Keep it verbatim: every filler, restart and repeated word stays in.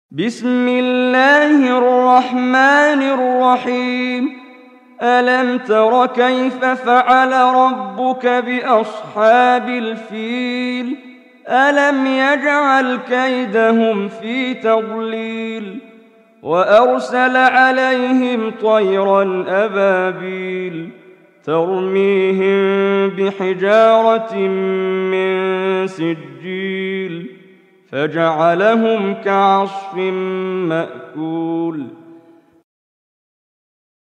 بسم الله الرحمن الرحيم. ألم تر كيف فعل ربك بأصحاب الفيل؟ ألم يجعل كيدهم في تضليل وأرسل عليهم طيرا أبابيل ترميهم بحجارة من سجيل فجعلهم كعصف مأكول.